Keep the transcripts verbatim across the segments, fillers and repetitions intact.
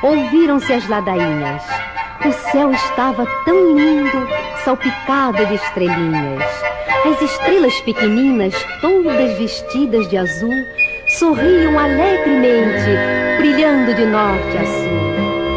ouviram-se as ladainhas. O céu estava tão lindo, salpicado de estrelinhas. As estrelas pequeninas, todas vestidas de azul, sorriam alegremente, brilhando de norte a sul.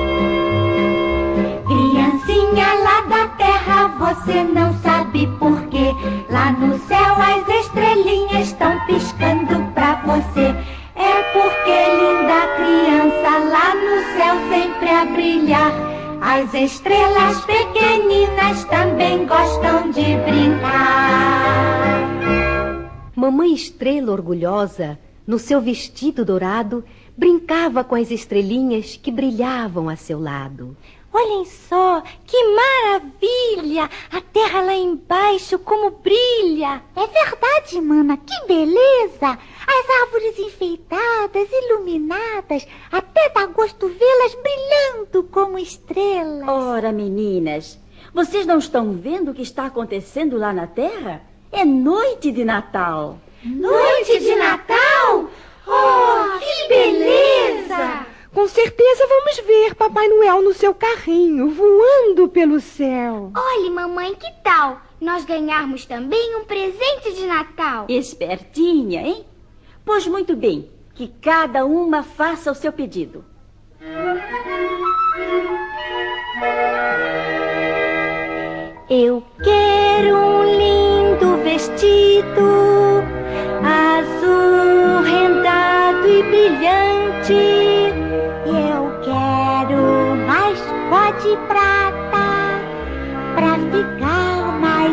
Criancinha lá da terra, você não sabe por quê. Lá no céu as estrelinhas estão piscando pra você. É porque, linda criança, lá no céu sempre a brilhar, as estrelas pequeninas também gostam de brincar. Mamãe Estrela orgulhosa, no seu vestido dourado, brincava com as estrelinhas que brilhavam a seu lado. Olhem só, que maravilha! A terra lá embaixo como brilha! É verdade, mana, que beleza! As árvores enfeitadas, iluminadas, até dá gosto vê-las brilhando como estrelas. Ora, meninas, vocês não estão vendo o que está acontecendo lá na terra? É noite de Natal. Noite de Natal? Oh, que beleza! Com certeza vamos ver Papai Noel no seu carrinho, voando pelo céu. Olhe, mamãe, que tal nós ganharmos também um presente de Natal? Espertinha, hein? Pois muito bem, que cada uma faça o seu pedido. Eu quero um lindo vestido, azul, rendado e brilhante. Eu quero mais pó de prata, pra ficar mais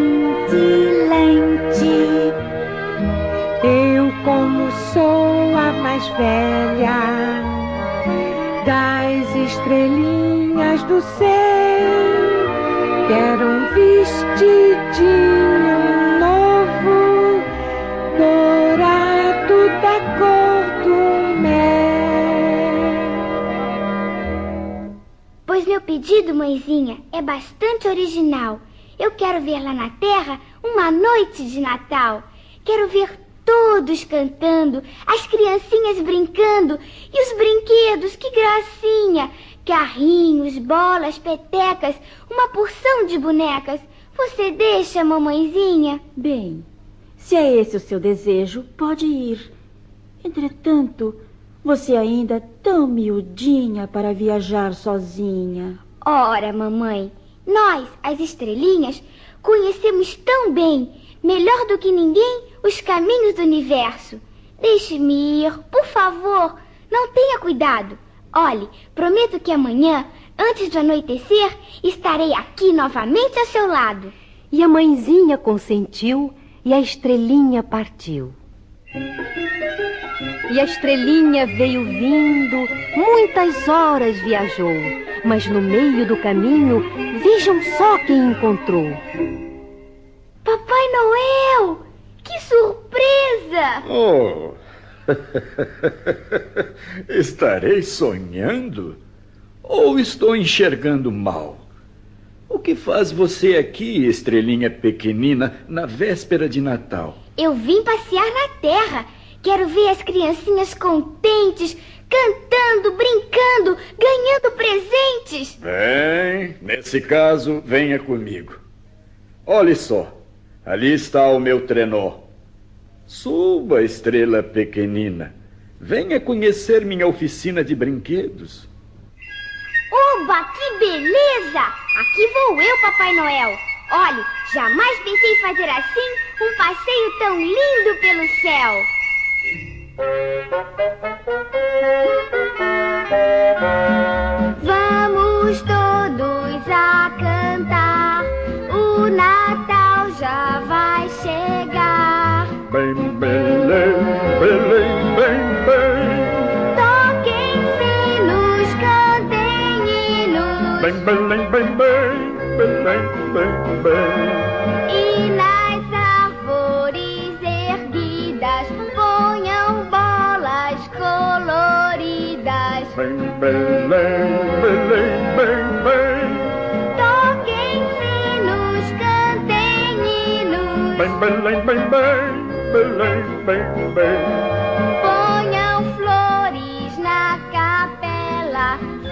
cintilante. Eu, como sou a mais velha das estrelinhas do céu, quero um vestidinho novo, dourado da cor do mel. Pois meu pedido, mãezinha, é bastante original. Eu quero ver lá na terra uma noite de Natal. Quero ver todos cantando, as criancinhas brincando e os brinquedos, que gracinha! Carrinhos, bolas, petecas, uma porção de bonecas. Você deixa, mamãezinha? Bem, se é esse o seu desejo, pode ir. Entretanto, você ainda é tão miudinha para viajar sozinha. Ora, mamãe, nós, as estrelinhas, conhecemos tão bem, melhor do que ninguém, os caminhos do universo. Deixe-me ir, por favor. Não tenha cuidado. Olhe, prometo que amanhã, antes do anoitecer, estarei aqui novamente ao seu lado. E a mãezinha consentiu e a estrelinha partiu. E a estrelinha veio vindo, muitas horas viajou, mas no meio do caminho, vejam só quem encontrou. Papai Noel! Que surpresa! Oh! Estarei sonhando? Ou estou enxergando mal? O que faz você aqui, estrelinha pequenina, na véspera de Natal? Eu vim passear na terra. Quero ver as criancinhas contentes, cantando, brincando, ganhando presentes. Bem, nesse caso, venha comigo. Olhe só, ali está o meu trenó. Suba, estrela pequenina. Venha conhecer minha oficina de brinquedos. Oba, que beleza! Aqui vou eu, Papai Noel. Olhe, jamais pensei em fazer assim um passeio tão lindo pelo céu. Vamos todos a cantar, o Natal já vai chegar. Bem, Belém, Belém, bem, bem. Toquem sinos, cantem hinos. Bem, Belém, bem, bem, Belém, bem, bem. E nas árvores erguidas ponham bolas coloridas. Bem, Belém, Belém, bem, bem. Toquem sinos, cantem hinos. Bem, Belém, bem, bem, Belém, bem, bem. Ponham flores na capela,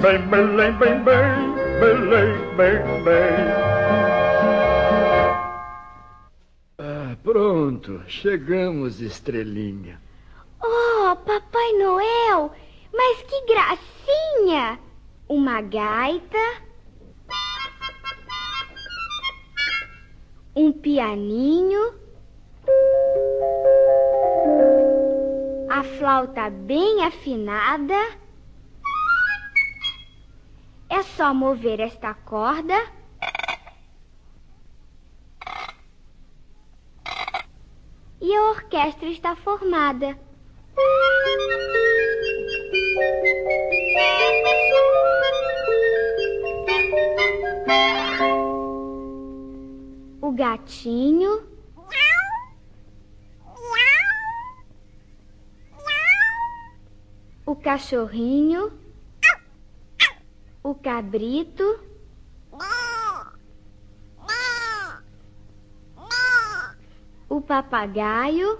bem, Belém, bem, bem, Belém, bem, bem. Ah, pronto, chegamos, Estrelinha. Oh, Papai Noel, mas que gracinha! Uma gaita, um pianinho, a flauta bem afinada. É só mover esta corda e a orquestra está formada. O gatinho, o cachorrinho, o cabrito, o papagaio,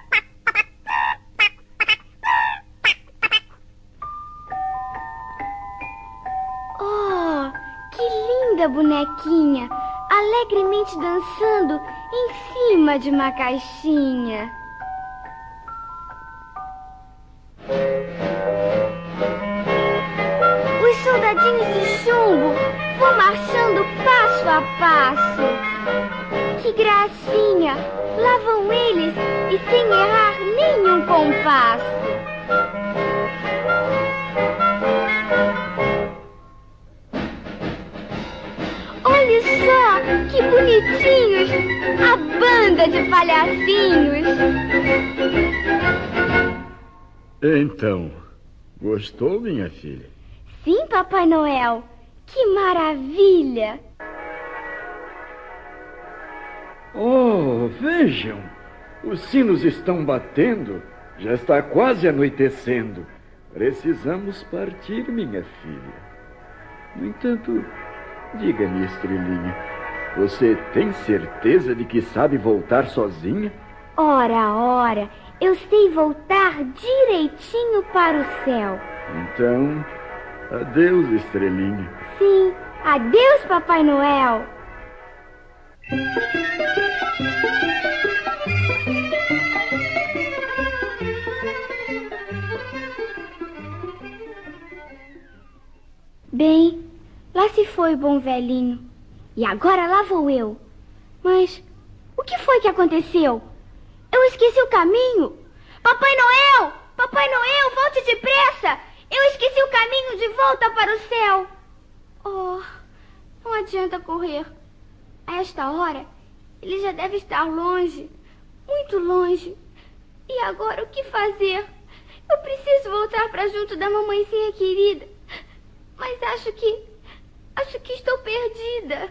oh, que linda bonequinha, alegremente dançando em cima de uma caixinha. Os soldadinhos de chumbo vão marchando passo a passo. Que gracinha! Lá vão eles e sem errar nenhum compasso. Olha só, que bonitinhos! A banda de palhacinhos! Então, gostou, minha filha? Sim, Papai Noel. Que maravilha! Oh, vejam! Os sinos estão batendo. Já está quase anoitecendo. Precisamos partir, minha filha. No entanto, diga-me, Estrelinha, você tem certeza de que sabe voltar sozinha? Ora, ora, eu sei voltar direitinho para o céu. Então, adeus, Estrelinha. Sim, adeus, Papai Noel. Bem, lá se foi o bom velhinho. E agora lá vou eu. Mas o que foi que aconteceu? Eu esqueci o caminho. Papai Noel! Papai Noel, volte depressa! Eu esqueci o caminho de volta para o céu. Oh, não adianta correr. A esta hora, ele já deve estar longe, muito longe. E agora o que fazer? Eu preciso voltar para junto da mamãezinha querida. Mas acho que... acho que estou perdida.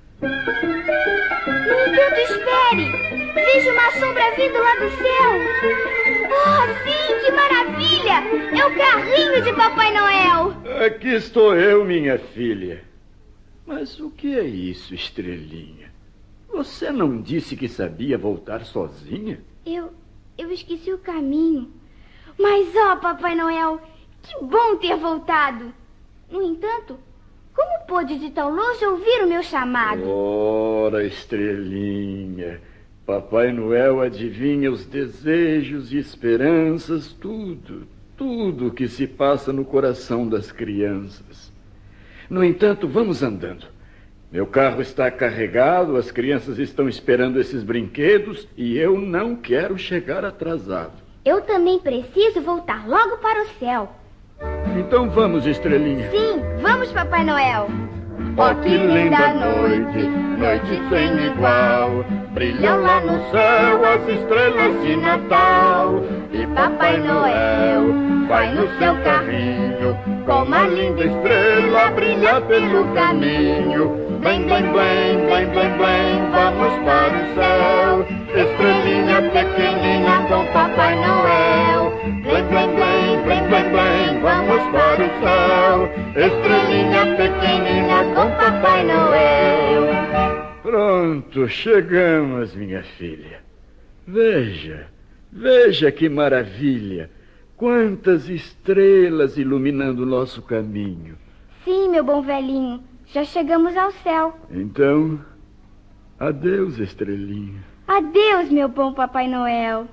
No entanto, espere! Vejo uma sombra vindo lá do céu. Oh, sim, que maravilha! É o carrinho de Papai Noel. Aqui estou eu, minha filha. Mas o que é isso, Estrelinha? Você não disse que sabia voltar sozinha? Eu... eu esqueci o caminho. Mas, ó, Papai Noel, que bom ter voltado. No entanto, como pôde de tão longe ouvir o meu chamado? Ora, Estrelinha, Papai Noel adivinha os desejos e esperanças, tudo, tudo que se passa no coração das crianças. No entanto, vamos andando. Meu carro está carregado, as crianças estão esperando esses brinquedos e eu não quero chegar atrasado. Eu também preciso voltar logo para o céu. Então vamos, Estrelinha. Sim, vamos, Papai Noel. Oh, que linda noite, noite sem igual. Brilham lá no céu as estrelas de Natal. E Papai Noel vai no seu carrinho, com uma linda estrela brilha pelo caminho. Bem, bem, bem, bem, bem, bem, vamos para o céu. Estrelinha pequenina com Papai Noel. Bem, bem, bem, bem, bem, bem, vamos para o céu. Estrelinha pequenina com Papai Noel. Pronto, chegamos, minha filha. Veja, veja que maravilha. Quantas estrelas iluminando o nosso caminho. Sim, meu bom velhinho, já chegamos ao céu. Então, adeus, estrelinha. Adeus, meu bom Papai Noel.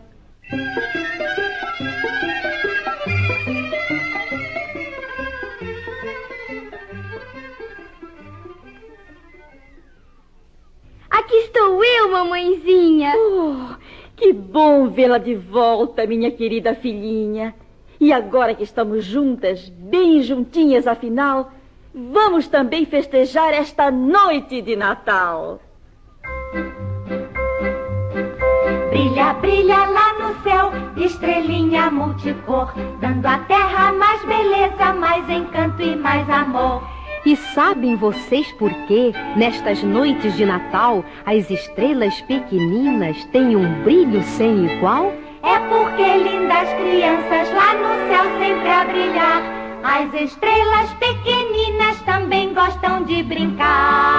Aqui estou eu, mamãezinha. Oh, que bom vê-la de volta, minha querida filhinha. E agora que estamos juntas, bem juntinhas afinal, vamos também festejar esta noite de Natal. Brilha, brilha lá no céu, estrelinha multicor, dando à terra mais beleza, mais encanto e mais amor. E sabem vocês por que, nestas noites de Natal, as estrelas pequeninas têm um brilho sem igual? É porque lindas crianças lá no céu sempre a brilhar, as estrelas pequeninas também gostam de brincar.